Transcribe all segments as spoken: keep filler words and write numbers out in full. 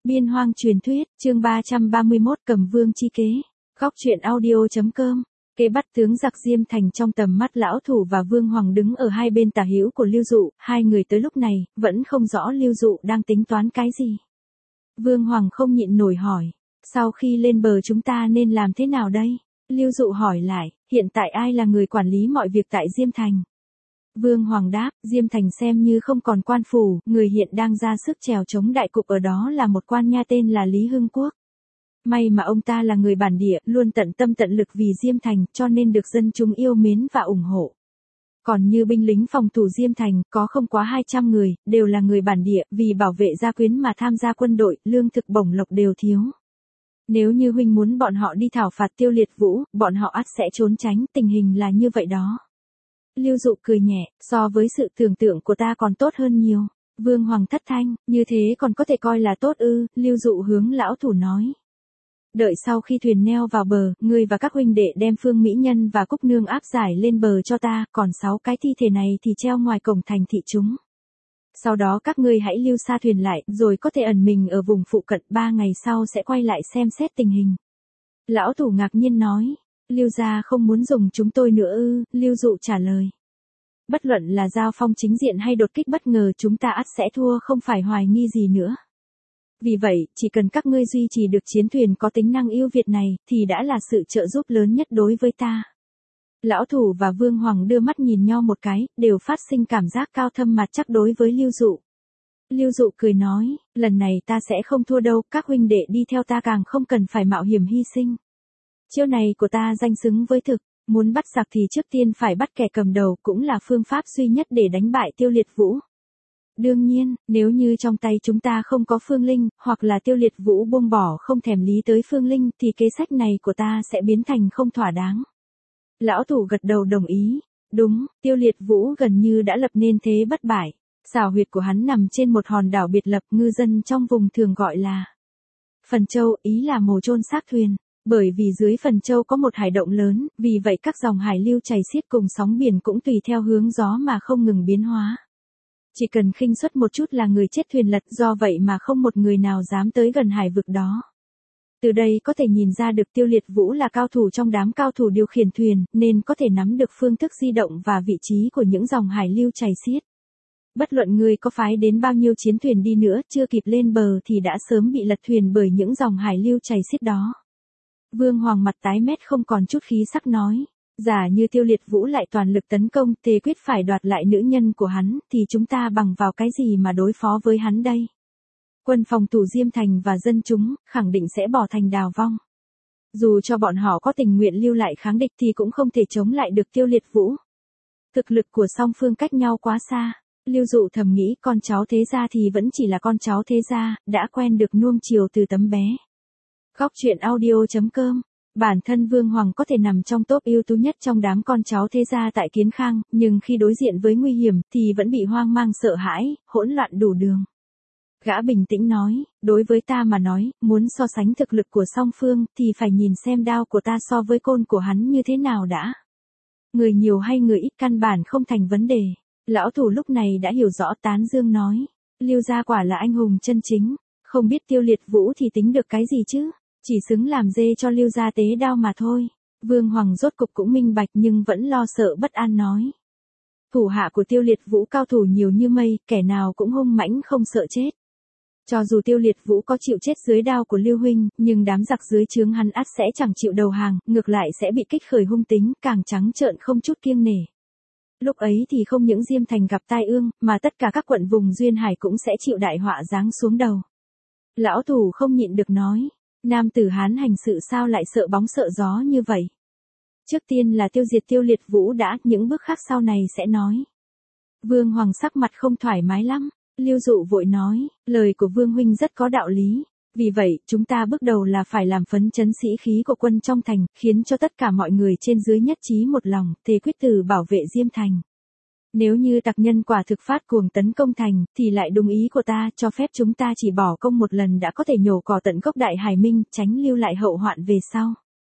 Biên Hoang truyền thuyết, chương ba trăm ba mươi mốt Cầm Vương chi kế. Góc truyện audio chấm com. Kế bắt tướng giặc Diêm Thành trong tầm mắt lão thủ và Vương Hoàng đứng ở hai bên tả hữu của Lưu Dụ, hai người tới lúc này, vẫn không rõ Lưu Dụ đang tính toán cái gì. Vương Hoàng không nhịn nổi hỏi, sau khi lên bờ chúng ta nên làm thế nào đây? Lưu Dụ hỏi lại, hiện tại ai là người quản lý mọi việc tại Diêm Thành? Vương Hoàng đáp, Diêm Thành xem như không còn quan phủ, người hiện đang ra sức trèo chống đại cục ở đó là một quan nha tên là Lý Hưng Quốc. May mà ông ta là người bản địa, luôn tận tâm tận lực vì Diêm Thành, cho nên được dân chúng yêu mến và ủng hộ. Còn như binh lính phòng thủ Diêm Thành, có không quá hai trăm người, đều là người bản địa, vì bảo vệ gia quyến mà tham gia quân đội, lương thực bổng lộc đều thiếu. Nếu như huynh muốn bọn họ đi thảo phạt Tiêu Liệt Vũ, bọn họ ắt sẽ trốn tránh, tình hình là như vậy đó. Lưu Dụ cười nhẹ, so với sự tưởng tượng của ta còn tốt hơn nhiều. Vương Hoàng thất thanh, như thế còn có thể coi là tốt ư? Lưu Dụ hướng lão thủ nói. Đợi sau khi thuyền neo vào bờ, ngươi và các huynh đệ đem Phương Mỹ Nhân và Cúc Nương áp giải lên bờ cho ta, còn sáu cái thi thể này thì treo ngoài cổng thành thị chúng. Sau đó các ngươi hãy lưu xa thuyền lại, rồi có thể ẩn mình ở vùng phụ cận, ba ngày sau sẽ quay lại xem xét tình hình. Lão thủ ngạc nhiên nói. Lưu gia không muốn dùng chúng tôi nữa ư? Lưu Dụ trả lời. Bất luận là giao phong chính diện hay đột kích bất ngờ chúng ta ắt sẽ thua, không phải hoài nghi gì nữa. Vì vậy, chỉ cần các ngươi duy trì được chiến thuyền có tính năng ưu việt này, thì đã là sự trợ giúp lớn nhất đối với ta. Lão thủ và Vương Hoàng đưa mắt nhìn nhau một cái, đều phát sinh cảm giác cao thâm mặt chắc đối với Lưu Dụ. Lưu Dụ cười nói, lần này ta sẽ không thua đâu, các huynh đệ đi theo ta càng không cần phải mạo hiểm hy sinh. Chiêu này của ta danh xứng với thực, muốn bắt giặc thì trước tiên phải bắt kẻ cầm đầu, cũng là phương pháp duy nhất để đánh bại Tiêu Liệt Vũ. Đương nhiên, nếu như trong tay chúng ta không có Phương Linh, hoặc là Tiêu Liệt Vũ buông bỏ không thèm lý tới Phương Linh, thì kế sách này của ta sẽ biến thành không thỏa đáng. Lão thủ gật đầu đồng ý. Đúng, Tiêu Liệt Vũ gần như đã lập nên thế bất bại. Xào huyệt của hắn nằm trên một hòn đảo biệt lập, ngư dân trong vùng thường gọi là Phần Châu, ý là mồ chôn xác thuyền. Bởi vì dưới Phần Châu có một hải động lớn, vì vậy các dòng hải lưu chảy xiết cùng sóng biển cũng tùy theo hướng gió mà không ngừng biến hóa. Chỉ cần khinh suất một chút là người chết thuyền lật, do vậy mà không một người nào dám tới gần hải vực đó. Từ đây có thể nhìn ra được Tiêu Liệt Vũ là cao thủ trong đám cao thủ điều khiển thuyền, nên có thể nắm được phương thức di động và vị trí của những dòng hải lưu chảy xiết. Bất luận người có phái đến bao nhiêu chiến thuyền đi nữa, chưa kịp lên bờ thì đã sớm bị lật thuyền bởi những dòng hải lưu chảy xiết đó. Vương Hoàng mặt tái mét không còn chút khí sắc nói, giả như Tiêu Liệt Vũ lại toàn lực tấn công, tề quyết phải đoạt lại nữ nhân của hắn, thì chúng ta bằng vào cái gì mà đối phó với hắn đây? Quân phòng thủ Diêm Thành và dân chúng, khẳng định sẽ bỏ thành đào vong. Dù cho bọn họ có tình nguyện lưu lại kháng địch thì cũng không thể chống lại được Tiêu Liệt Vũ. Thực lực của song phương cách nhau quá xa. Lưu Dụ thầm nghĩ con cháu thế gia thì vẫn chỉ là con cháu thế gia, đã quen được nuông chiều từ tấm bé. Góc truyện audio chấm com. Bản thân Vương Hoàng có thể nằm trong top ưu tú nhất trong đám con cháu thế gia tại Kiến Khang, nhưng khi đối diện với nguy hiểm thì vẫn bị hoang mang sợ hãi, hỗn loạn đủ đường. Gã bình tĩnh nói, đối với ta mà nói, muốn so sánh thực lực của song phương thì phải nhìn xem đao của ta so với côn của hắn như thế nào đã. Người nhiều hay người ít căn bản không thành vấn đề. Lão thủ lúc này đã hiểu rõ, tán dương nói, Lưu gia quả là anh hùng chân chính, không biết Tiêu Liệt Vũ thì tính được cái gì chứ? Chỉ xứng làm dê cho Lưu gia tế đao mà thôi. Vương Hoàng rốt cục cũng minh bạch nhưng vẫn lo sợ bất an nói. Thủ hạ của Tiêu Liệt Vũ cao thủ nhiều như mây, kẻ nào cũng hung mãnh không sợ chết. Cho dù Tiêu Liệt Vũ có chịu chết dưới đao của Lưu huynh, nhưng đám giặc dưới trướng hắn ắt sẽ chẳng chịu đầu hàng, ngược lại sẽ bị kích khởi hung tính, càng trắng trợn không chút kiêng nể. Lúc ấy thì không những Diêm Thành gặp tai ương, mà tất cả các quận vùng duyên hải cũng sẽ chịu đại họa giáng xuống đầu. Lão thủ không nhịn được nói. Nam tử Hán hành sự sao lại sợ bóng sợ gió như vậy? Trước tiên là tiêu diệt Tiêu Liệt Vũ đã, những bước khác sau này sẽ nói. Vương Hoàng sắc mặt không thoải mái lắm. Lưu Dụ vội nói, lời của Vương huynh rất có đạo lý. Vì vậy, chúng ta bước đầu là phải làm phấn chấn sĩ khí của quân trong thành, khiến cho tất cả mọi người trên dưới nhất trí một lòng, thề quyết tử bảo vệ Diêm Thành. Nếu như tặc nhân quả thực phát cuồng tấn công thành, thì lại đúng ý của ta, cho phép chúng ta chỉ bỏ công một lần đã có thể nhổ cỏ tận gốc Đại Hải Minh, tránh lưu lại hậu hoạn về sau.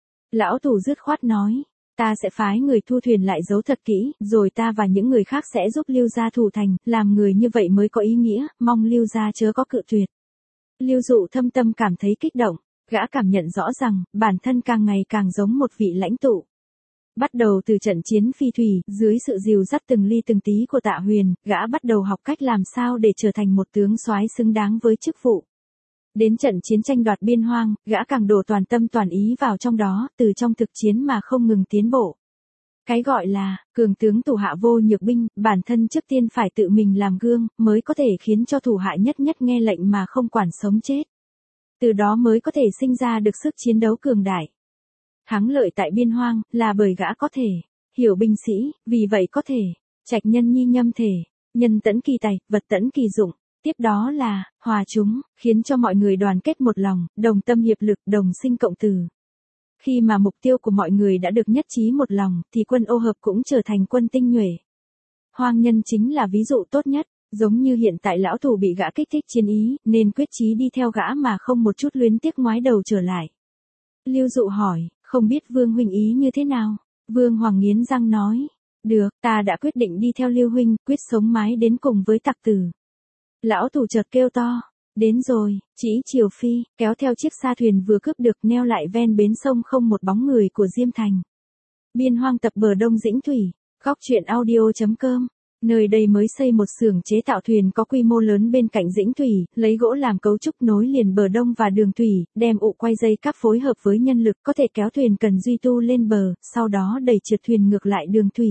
Lão thủ dứt khoát nói, ta sẽ phái người thu thuyền lại giấu thật kỹ, rồi ta và những người khác sẽ giúp Lưu gia thủ thành, làm người như vậy mới có ý nghĩa, mong Lưu gia chớ có cự tuyệt. Lưu Dụ thâm tâm cảm thấy kích động, gã cảm nhận rõ rằng, bản thân càng ngày càng giống một vị lãnh tụ. Bắt đầu từ trận chiến phi thủy, dưới sự dìu dắt từng ly từng tí của Tạ Huyền, gã bắt đầu học cách làm sao để trở thành một tướng soái xứng đáng với chức vụ. Đến trận chiến tranh đoạt biên hoang, gã càng đổ toàn tâm toàn ý vào trong đó, từ trong thực chiến mà không ngừng tiến bộ. Cái gọi là, cường tướng thủ hạ vô nhược binh, bản thân trước tiên phải tự mình làm gương, mới có thể khiến cho thủ hạ nhất nhất nghe lệnh mà không quản sống chết. Từ đó mới có thể sinh ra được sức chiến đấu cường đại. Thắng lợi tại biên hoang, là bởi gã có thể, hiểu binh sĩ, vì vậy có thể, trạch nhân nhi nhâm thể, nhân tẫn kỳ tài, vật tẫn kỳ dụng. Tiếp đó là, hòa chúng, khiến cho mọi người đoàn kết một lòng, đồng tâm hiệp lực, đồng sinh cộng tử. Khi mà mục tiêu của mọi người đã được nhất trí một lòng, thì quân ô hợp cũng trở thành quân tinh nhuệ. Hoang Nhân chính là ví dụ tốt nhất, giống như hiện tại lão thủ bị gã kích thích chiến ý, nên quyết chí đi theo gã mà không một chút luyến tiếc ngoái đầu trở lại. Lưu Dụ hỏi, không biết Vương huynh ý như thế nào? Vương Hoàng nghiến răng nói, được, ta đã quyết định đi theo Lưu huynh, quyết sống mái đến cùng với tặc tử. Lão thủ chợt kêu to, đến rồi, chỉ Triều Phi, kéo theo chiếc sa thuyền vừa cướp được neo lại ven bến sông không một bóng người của Diêm Thành. Biên hoang tập bờ Đông Dĩnh Thủy, góc truyện audio chấm com. Nơi đây mới xây một xưởng chế tạo thuyền có quy mô lớn bên cạnh Dĩnh Thủy, lấy gỗ làm cấu trúc nối liền bờ đông và đường thủy, đem ụ quay dây cáp phối hợp với nhân lực có thể kéo thuyền cần duy tu lên bờ, sau đó đẩy trượt thuyền ngược lại đường thủy.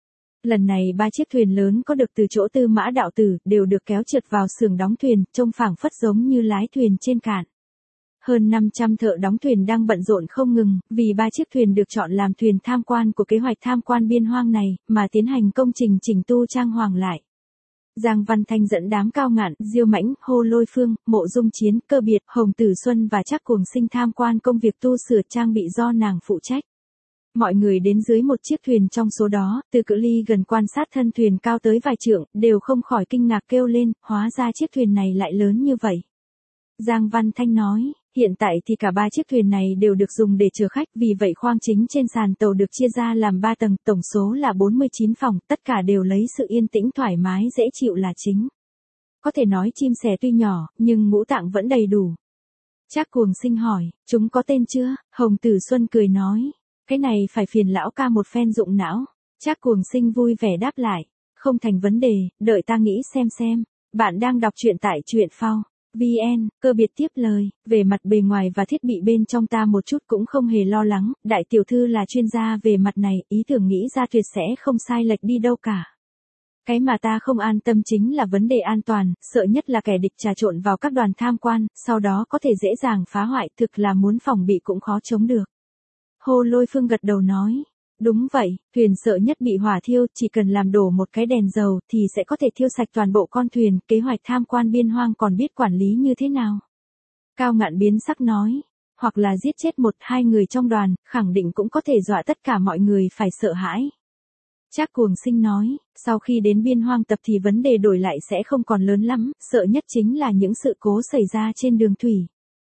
Lần này ba chiếc thuyền lớn có được từ chỗ Tư Mã đạo tử, đều được kéo trượt vào xưởng đóng thuyền, trông phảng phất giống như lái thuyền trên cạn. Hơn năm trăm thợ đóng thuyền đang bận rộn không ngừng, vì ba chiếc thuyền được chọn làm thuyền tham quan của kế hoạch tham quan biên hoang này, mà tiến hành công trình chỉnh tu trang hoàng lại. Giang Văn Thanh dẫn đám Cao Ngạn, Diêu Mãnh, Hồ Lôi Phương, Mộ Dung Chiến, Cơ Biệt, Hồng Tử Xuân và Trác Cuồng Sinh tham quan công việc tu sửa trang bị do nàng phụ trách. Mọi người đến dưới một chiếc thuyền trong số đó, từ cự ly gần quan sát thân thuyền cao tới vài trượng, đều không khỏi kinh ngạc kêu lên, hóa ra chiếc thuyền này lại lớn như vậy. Giang Văn Thanh nói, hiện tại thì cả ba chiếc thuyền này đều được dùng để chở khách, vì vậy khoang chính trên sàn tàu được chia ra làm ba tầng, tổng số là bốn mươi chín phòng, tất cả đều lấy sự yên tĩnh thoải mái dễ chịu là chính. Có thể nói chim sẻ tuy nhỏ, nhưng ngũ tạng vẫn đầy đủ. Trác Cuồng Sinh hỏi, chúng có tên chưa? Hồng Tử Xuân cười nói, cái này phải phiền lão ca một phen dụng não. Trác Cuồng Sinh vui vẻ đáp lại, không thành vấn đề, đợi ta nghĩ xem xem. Bạn đang đọc truyện tại truyện phao vê en. Cơ Biệt tiếp lời, về mặt bề ngoài và thiết bị bên trong ta một chút cũng không hề lo lắng, đại tiểu thư là chuyên gia về mặt này, ý tưởng nghĩ ra tuyệt sẽ không sai lệch đi đâu cả. Cái mà ta không an tâm chính là vấn đề an toàn, sợ nhất là kẻ địch trà trộn vào các đoàn tham quan, sau đó có thể dễ dàng phá hoại, thực là muốn phòng bị cũng khó chống được. Hồ Lôi Phương gật đầu nói, đúng vậy, thuyền sợ nhất bị hỏa thiêu, chỉ cần làm đổ một cái đèn dầu thì sẽ có thể thiêu sạch toàn bộ con thuyền, kế hoạch tham quan biên hoang còn biết quản lý như thế nào. Cao Ngạn biến sắc nói, hoặc là giết chết một hai người trong đoàn, khẳng định cũng có thể dọa tất cả mọi người phải sợ hãi. Trác Cuồng Sinh nói, sau khi đến biên hoang tập thì vấn đề đổi lại sẽ không còn lớn lắm, sợ nhất chính là những sự cố xảy ra trên đường thủy.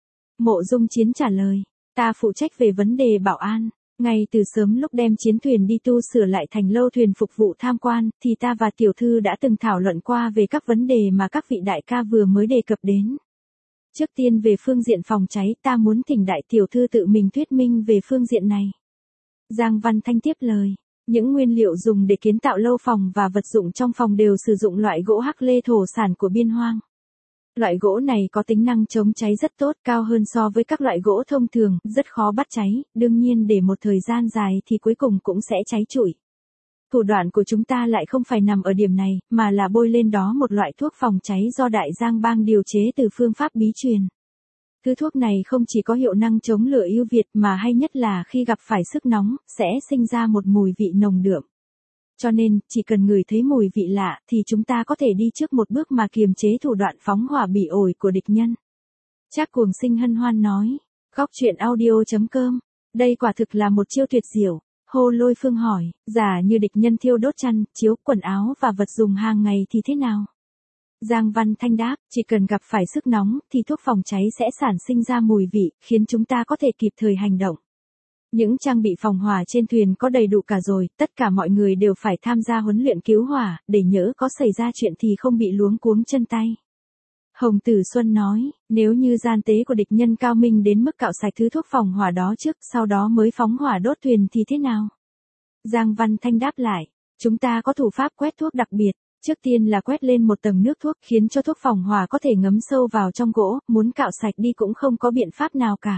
Mộ Dung Chiến trả lời, ta phụ trách về vấn đề bảo an. Ngay từ sớm lúc đem chiến thuyền đi tu sửa lại thành lâu thuyền phục vụ tham quan, thì ta và tiểu thư đã từng thảo luận qua về các vấn đề mà các vị đại ca vừa mới đề cập đến. Trước tiên về phương diện phòng cháy, ta muốn thỉnh đại tiểu thư tự mình thuyết minh về phương diện này. Giang Văn Thanh tiếp lời, những nguyên liệu dùng để kiến tạo lâu phòng và vật dụng trong phòng đều sử dụng loại gỗ hắc lê thổ sản của biên hoang. Loại gỗ này có tính năng chống cháy rất tốt, cao hơn so với các loại gỗ thông thường, rất khó bắt cháy, đương nhiên để một thời gian dài thì cuối cùng cũng sẽ cháy trụi. Thủ đoạn của chúng ta lại không phải nằm ở điểm này, mà là bôi lên đó một loại thuốc phòng cháy do Đại Giang Bang điều chế từ phương pháp bí truyền. Thứ thuốc này không chỉ có hiệu năng chống lửa ưu việt mà hay nhất là khi gặp phải sức nóng, sẽ sinh ra một mùi vị nồng đượm. Cho nên, chỉ cần ngửi thấy mùi vị lạ thì chúng ta có thể đi trước một bước mà kiềm chế thủ đoạn phóng hỏa bị ổi của địch nhân. Trác Cuồng Sinh hân hoan nói, góc truyện audio chấm com, đây quả thực là một chiêu tuyệt diệu. Hồ Lôi Phương hỏi, giả như địch nhân thiêu đốt chăn, chiếu, quần áo và vật dùng hàng ngày thì thế nào? Giang Văn Thanh đáp, chỉ cần gặp phải sức nóng thì thuốc phòng cháy sẽ sản sinh ra mùi vị, khiến chúng ta có thể kịp thời hành động. Những trang bị phòng hỏa trên thuyền có đầy đủ cả rồi, tất cả mọi người đều phải tham gia huấn luyện cứu hỏa, để nhỡ có xảy ra chuyện thì không bị luống cuống chân tay. Hồng Tử Xuân nói, nếu như gian tế của địch nhân cao minh đến mức cạo sạch thứ thuốc phòng hỏa đó trước, sau đó mới phóng hỏa đốt thuyền thì thế nào? Giang Văn Thanh đáp lại, chúng ta có thủ pháp quét thuốc đặc biệt, trước tiên là quét lên một tầng nước thuốc khiến cho thuốc phòng hỏa có thể ngấm sâu vào trong gỗ, muốn cạo sạch đi cũng không có biện pháp nào cả.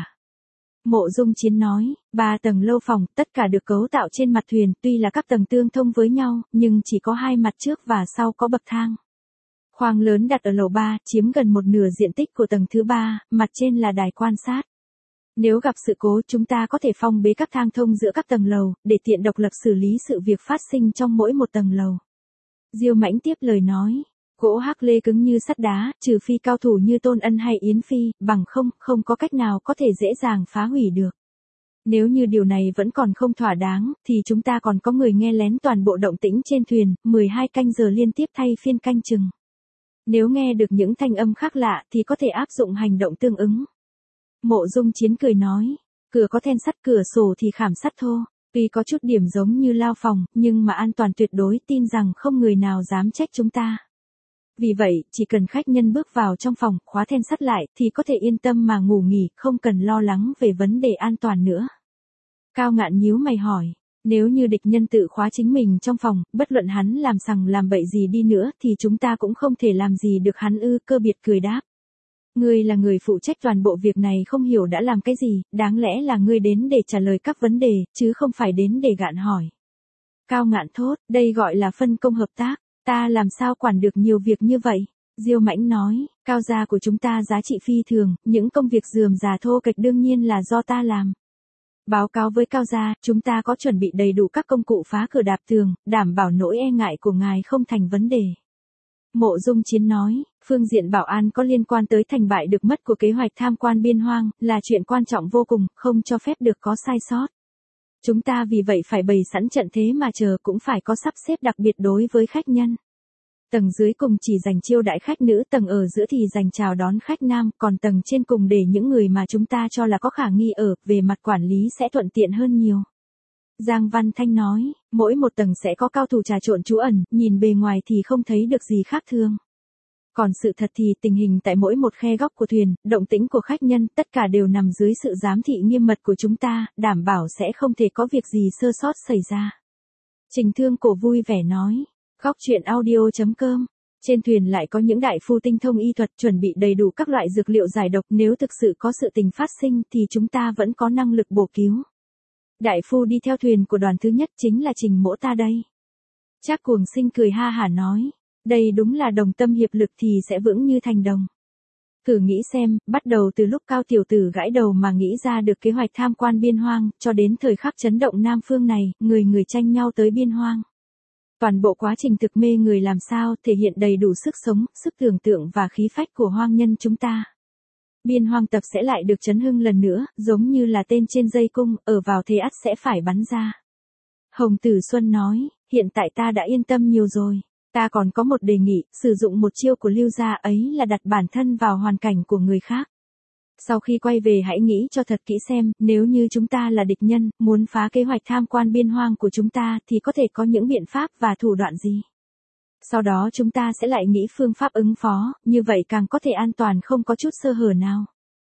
Mộ Dung Chiến nói, ba tầng lâu phòng, tất cả được cấu tạo trên mặt thuyền, tuy là các tầng tương thông với nhau, nhưng chỉ có hai mặt trước và sau có bậc thang. Khoang lớn đặt ở lầu ba, chiếm gần một nửa diện tích của tầng thứ ba, mặt trên là đài quan sát. Nếu gặp sự cố chúng ta có thể phong bế các thang thông giữa các tầng lầu, để tiện độc lập xử lý sự việc phát sinh trong mỗi một tầng lầu. Diêu Mãnh tiếp lời nói, gỗ hắc lê cứng như sắt đá, trừ phi cao thủ như Tôn Ân hay Yến Phi, bằng không, không có cách nào có thể dễ dàng phá hủy được. Nếu như điều này vẫn còn không thỏa đáng, thì chúng ta còn có người nghe lén toàn bộ động tĩnh trên thuyền, mười hai canh giờ liên tiếp thay phiên canh chừng. Nếu nghe được những thanh âm khác lạ thì có thể áp dụng hành động tương ứng. Mộ Dung Chiến cười nói, cửa có then sắt, cửa sổ thì khảm sắt thô, tuy có chút điểm giống như lao phòng, nhưng mà an toàn tuyệt đối, tin rằng không người nào dám trách chúng ta. Vì vậy, chỉ cần khách nhân bước vào trong phòng, khóa then sắt lại, thì có thể yên tâm mà ngủ nghỉ, không cần lo lắng về vấn đề an toàn nữa. Cao Ngạn nhíu mày hỏi, nếu như địch nhân tự khóa chính mình trong phòng, bất luận hắn làm sằng làm bậy gì đi nữa, thì chúng ta cũng không thể làm gì được hắn ư? Cơ Biệt cười đáp. Ngươi là người phụ trách toàn bộ việc này, không hiểu đã làm cái gì, đáng lẽ là ngươi đến để trả lời các vấn đề, chứ không phải đến để gạn hỏi. Cao Ngạn thốt, đây gọi là phân công hợp tác, ta làm sao quản được nhiều việc như vậy? Diêu Mãnh nói, Cao gia của chúng ta giá trị phi thường, những công việc rườm rà thô kệch đương nhiên là do ta làm. Báo cáo với Cao gia, chúng ta có chuẩn bị đầy đủ các công cụ phá cửa đạp tường, đảm bảo nỗi e ngại của ngài không thành vấn đề. Mộ Dung Chiến nói, phương diện bảo an có liên quan tới thành bại được mất của kế hoạch tham quan biên hoang, là chuyện quan trọng vô cùng, không cho phép được có sai sót. Chúng ta vì vậy phải bày sẵn trận thế mà chờ, cũng phải có sắp xếp đặc biệt đối với khách nhân. Tầng dưới cùng chỉ dành chiêu đãi khách nữ, tầng ở giữa thì dành chào đón khách nam, còn tầng trên cùng để những người mà chúng ta cho là có khả nghi ở, về mặt quản lý sẽ thuận tiện hơn nhiều. Giang Văn Thanh nói, mỗi một tầng sẽ có cao thủ trà trộn trú ẩn, nhìn bề ngoài thì không thấy được gì khác thường. Còn sự thật thì tình hình tại mỗi một khe góc của thuyền, động tĩnh của khách nhân, tất cả đều nằm dưới sự giám thị nghiêm mật của chúng ta, đảm bảo sẽ không thể có việc gì sơ sót xảy ra. Trình Thương Cổ vui vẻ nói, góc truyện audio chấm com. Trên thuyền lại có những đại phu tinh thông y thuật, chuẩn bị đầy đủ các loại dược liệu giải độc, nếu thực sự có sự tình phát sinh thì chúng ta vẫn có năng lực bổ cứu. Đại phu đi theo thuyền của đoàn thứ nhất chính là Trình Mỗ ta đây. Trác Cuồng Sinh cười ha hả nói, đây đúng là đồng tâm hiệp lực thì sẽ vững như thành đồng. Thử nghĩ xem, bắt đầu từ lúc Cao tiểu tử gãi đầu mà nghĩ ra được kế hoạch tham quan biên hoang, cho đến thời khắc chấn động Nam Phương này, người người tranh nhau tới biên hoang. Toàn bộ quá trình thực mê người làm sao thể hiện đầy đủ sức sống, sức tưởng tượng và khí phách của hoang nhân chúng ta. Biên hoang tập sẽ lại được chấn hưng lần nữa, giống như là tên trên dây cung, ở vào thế ắt sẽ phải bắn ra. Hồng Tử Xuân nói, hiện tại ta đã yên tâm nhiều rồi. Ta còn có một đề nghị, sử dụng một chiêu của Lưu gia ấy là đặt bản thân vào hoàn cảnh của người khác. Sau khi quay về hãy nghĩ cho thật kỹ xem, nếu như chúng ta là địch nhân, muốn phá kế hoạch tham quan biên hoang của chúng ta thì có thể có những biện pháp và thủ đoạn gì. Sau đó chúng ta sẽ lại nghĩ phương pháp ứng phó, như vậy càng có thể an toàn không có chút sơ hở nào.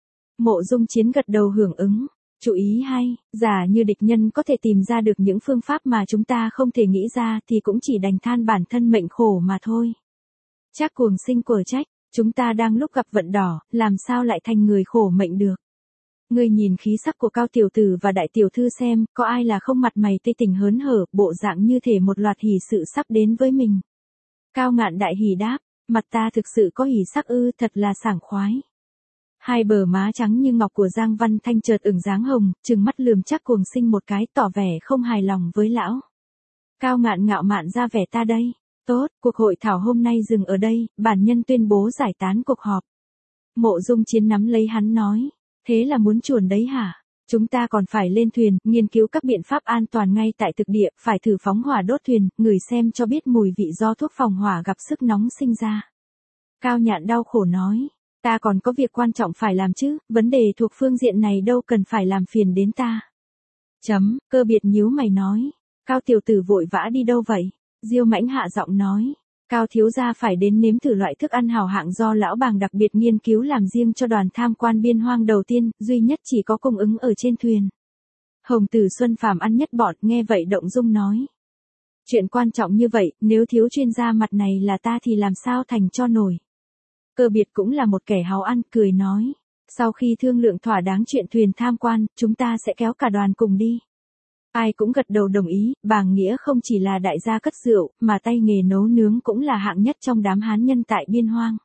Mộ Dung Chiến gật đầu hưởng ứng. Chú ý hay, giả như địch nhân có thể tìm ra được những phương pháp mà chúng ta không thể nghĩ ra thì cũng chỉ đành than bản thân mệnh khổ mà thôi. Trác Cuồng Sinh quở trách, chúng ta đang lúc gặp vận đỏ, làm sao lại thành người khổ mệnh được. Ngươi nhìn khí sắc của Cao tiểu tử và Đại tiểu thư xem, có ai là không mặt mày tươi tỉnh hớn hở, bộ dạng như thể một loạt hỷ sự sắp đến với mình. Cao Ngạn đại hỉ đáp, mặt ta thực sự có hỉ sắc ư, thật là sảng khoái. Hai bờ má trắng như ngọc của Giang Văn Thanh chợt ửng dáng hồng, trừng mắt lườm Trác Cuồng Sinh một cái, tỏ vẻ không hài lòng với lão. Cao Ngạn ngạo mạn ra vẻ, ta đây. Tốt, cuộc hội thảo hôm nay dừng ở đây, bản nhân tuyên bố giải tán cuộc họp. Mộ Dung Chiến nắm lấy hắn nói, thế là muốn chuồn đấy hả? Chúng ta còn phải lên thuyền, nghiên cứu các biện pháp an toàn ngay tại thực địa, phải thử phóng hỏa đốt thuyền, ngửi xem cho biết mùi vị do thuốc phòng hỏa gặp sức nóng sinh ra. Cao Nhạn đau khổ nói, ta còn có việc quan trọng phải làm chứ, vấn đề thuộc phương diện này đâu cần phải làm phiền đến ta. Chấm, Cơ Biệt nhíu mày nói, Cao tiểu tử vội vã đi đâu vậy? Diêu Mãnh hạ giọng nói, Cao thiếu gia phải đến nếm thử loại thức ăn hảo hạng do lão bàng đặc biệt nghiên cứu làm riêng cho đoàn tham quan biên hoang đầu tiên, duy nhất chỉ có cung ứng ở trên thuyền. Hồng Tử Xuân phàm ăn nhất bọt, nghe vậy động dung nói. Chuyện quan trọng như vậy, nếu thiếu chuyên gia mặt này là ta thì làm sao thành cho nổi. Cơ biệt cũng là một kẻ háo ăn, cười nói. Sau khi thương lượng thỏa đáng chuyện thuyền tham quan, chúng ta sẽ kéo cả đoàn cùng đi. Ai cũng gật đầu đồng ý, Bàng Nghĩa không chỉ là đại gia cất rượu, mà tay nghề nấu nướng cũng là hạng nhất trong đám hán nhân tại biên hoang.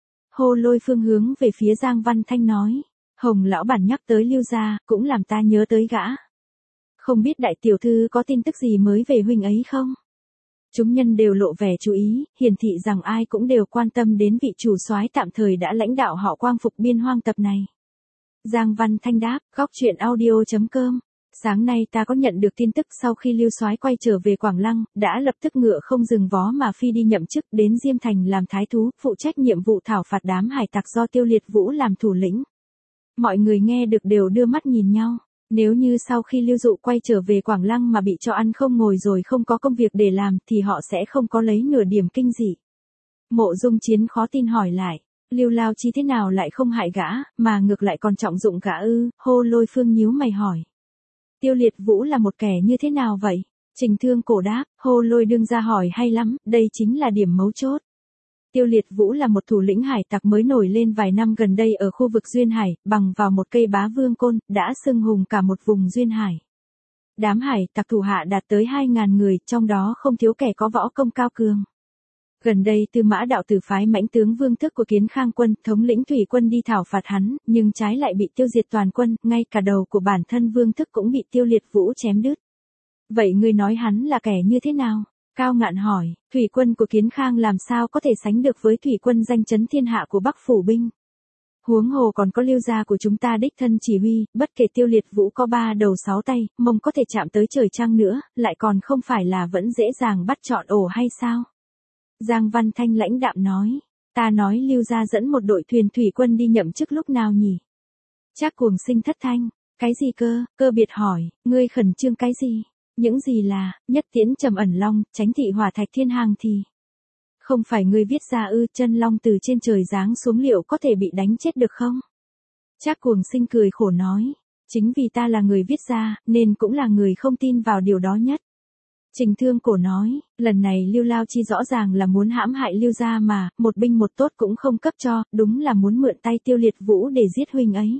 Hô Lôi Phương hướng về phía Giang Văn Thanh nói. Hồng lão bản nhắc tới Lưu gia, cũng làm ta nhớ tới gã. Không biết đại tiểu thư có tin tức gì mới về huynh ấy không? Chúng nhân đều lộ vẻ chú ý, hiển thị rằng ai cũng đều quan tâm đến vị chủ soái tạm thời đã lãnh đạo họ Quang phục biên hoang tập này. Giang Văn Thanh đáp, góc truyện audio chấm com. Sáng nay ta có nhận được tin tức sau khi Lưu soái quay trở về Quảng Lăng, đã lập tức ngựa không dừng vó mà phi đi nhậm chức đến Diêm Thành làm thái thú, phụ trách nhiệm vụ thảo phạt đám hải tặc do Tiêu Liệt Vũ làm thủ lĩnh. Mọi người nghe được đều đưa mắt nhìn nhau. Nếu như sau khi Lưu Dụ quay trở về Quảng Lăng mà bị cho ăn không ngồi rồi không có công việc để làm thì họ sẽ không có lấy nửa điểm kinh dị. Mộ Dung Chiến khó tin hỏi lại, Lưu Lao Chi thế nào lại không hại gã, mà ngược lại còn trọng dụng gã ư? Hô Lôi Phương nhíu mày hỏi. Tiêu Liệt Vũ là một kẻ như thế nào vậy? Trình Thương Cổ đáp, Hô Lôi đương ra hỏi hay lắm, đây chính là điểm mấu chốt. Tiêu Liệt Vũ là một thủ lĩnh hải tặc mới nổi lên vài năm gần đây ở khu vực Duyên Hải, bằng vào một cây bá vương côn, đã xưng hùng cả một vùng Duyên Hải. Đám hải tặc thủ hạ đạt tới hai ngàn người, trong đó không thiếu kẻ có võ công cao cường. Gần đây Tư Mã đạo tử phái mãnh tướng Vương Thức của Kiến Khang quân, thống lĩnh thủy quân đi thảo phạt hắn, nhưng trái lại bị tiêu diệt toàn quân, ngay cả đầu của bản thân Vương Thức cũng bị Tiêu Liệt Vũ chém đứt. Vậy ngươi nói hắn là kẻ như thế nào? Cao Ngạn hỏi, thủy quân của Kiến Khang làm sao có thể sánh được với thủy quân danh chấn thiên hạ của Bắc Phủ binh? Huống hồ còn có Lưu gia của chúng ta đích thân chỉ huy, bất kể Tiêu Liệt Vũ có ba đầu sáu tay, mông có thể chạm tới trời trăng nữa, lại còn không phải là vẫn dễ dàng bắt chọn ổ hay sao? Giang Văn Thanh lãnh đạm nói, ta nói Lưu gia dẫn một đội thuyền thủy quân đi nhậm chức lúc nào nhỉ? Trác Cuồng Sinh thất thanh, cái gì cơ? Cơ biệt hỏi, ngươi khẩn trương cái gì? Những gì là, Nhất Tiễn Trầm Ẩn Long, Chánh Thị Hỏa Thạch Thiên Hàng thì. Không phải ngươi viết ra ư? Chân long từ trên trời giáng xuống liệu có thể bị đánh chết được không? Trác Cuồng Sinh cười khổ nói, chính vì ta là người viết ra, nên cũng là người không tin vào điều đó nhất. Trình Thương Cổ nói, lần này Lưu Lao Chi rõ ràng là muốn hãm hại Lưu gia mà, một binh một tốt cũng không cấp cho, đúng là muốn mượn tay Tiêu Liệt Vũ để giết huynh ấy.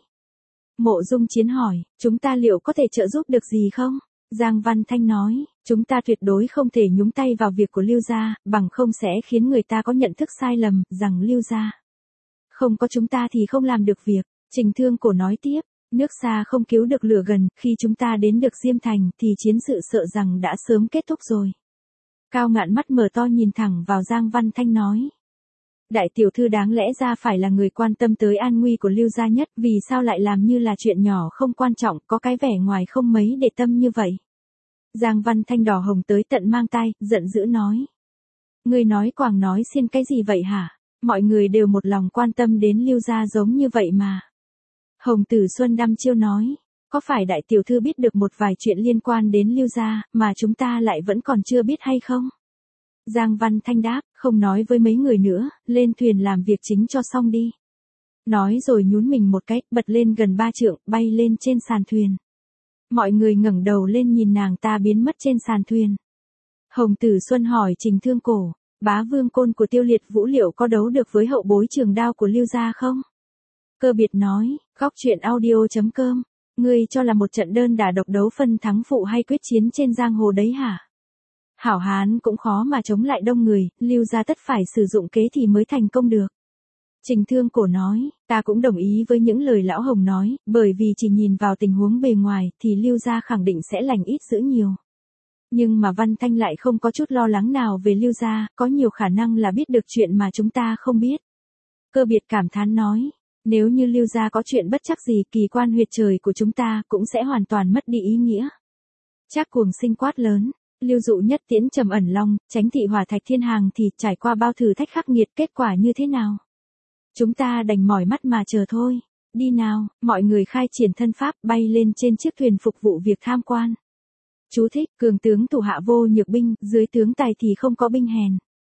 Mộ Dung Chiến hỏi, chúng ta liệu có thể trợ giúp được gì không? Giang Văn Thanh nói, chúng ta tuyệt đối không thể nhúng tay vào việc của Lưu gia, bằng không sẽ khiến người ta có nhận thức sai lầm, rằng Lưu gia không có chúng ta thì không làm được việc. Trình Thương Cổ nói tiếp, nước xa không cứu được lửa gần, khi chúng ta đến được Diêm Thành thì chiến sự sợ rằng đã sớm kết thúc rồi. Cao Ngạn mắt mở to nhìn thẳng vào Giang Văn Thanh nói. Đại tiểu thư đáng lẽ ra phải là người quan tâm tới an nguy của Lưu gia nhất, vì sao lại làm như là chuyện nhỏ không quan trọng, có cái vẻ ngoài không mấy để tâm như vậy. Giang Văn Thanh đỏ hồng tới tận mang tai, giận dữ nói. Ngươi nói quàng nói xiên cái gì vậy hả? Mọi người đều một lòng quan tâm đến Lưu gia giống như vậy mà. Hồng Tử Xuân đăm chiêu nói, có phải đại tiểu thư biết được một vài chuyện liên quan đến Lưu gia, mà chúng ta lại vẫn còn chưa biết hay không? Giang Văn Thanh đáp, không nói với mấy người nữa, lên thuyền làm việc chính cho xong đi. Nói rồi nhún mình một cái, bật lên gần ba trượng, bay lên trên sàn thuyền. Mọi người ngẩng đầu lên nhìn nàng ta biến mất trên sàn thuyền. Hồng Tử Xuân hỏi Trình Thương Cổ, bá vương côn của Tiêu Liệt Vũ liệu có đấu được với hậu bối trường đao của Lưu gia không? Cơ biệt nói, góc truyện audio chấm com, ngươi cho là một trận đơn đả độc đấu phân thắng phụ hay quyết chiến trên giang hồ đấy hả? Hảo hán cũng khó mà chống lại đông người, Lưu gia tất phải sử dụng kế thì mới thành công được. Trình Thương Cổ nói, ta cũng đồng ý với những lời lão Hồng nói, bởi vì chỉ nhìn vào tình huống bề ngoài thì Lưu gia khẳng định sẽ lành ít dữ nhiều. Nhưng mà Văn Thanh lại không có chút lo lắng nào về Lưu gia, có nhiều khả năng là biết được chuyện mà chúng ta không biết. Cơ biệt cảm thán nói, nếu như Lưu gia có chuyện bất chắc gì, kỳ quan huyệt trời của chúng ta cũng sẽ hoàn toàn mất đi ý nghĩa. Trác Cuồng Sinh quát lớn, Lưu Dụ Nhất Tiễn Trầm Ẩn Long, Chánh Thị Hỏa Thạch Thiên Hàng thì trải qua bao thử thách khắc nghiệt, kết quả như thế nào? Chúng ta đành mỏi mắt mà chờ thôi. Đi nào, mọi người khai triển thân pháp bay lên trên chiếc thuyền phục vụ việc tham quan. Chú thích, cường tướng thủ hạ vô nhược binh, dưới tướng tài thì không có binh hèn.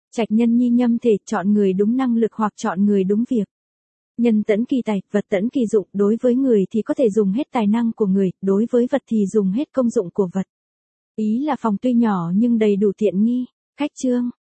Trạch nhân nhi nhâm thể, chọn người đúng năng lực hoặc chọn người đúng việc. Nhân tẫn kỳ tài, vật tẫn kỳ dụng, đối với người thì có thể dùng hết tài năng của người, đối với vật thì dùng hết công dụng của vật. Ý là phòng tuy nhỏ nhưng đầy đủ tiện nghi. Khách chương.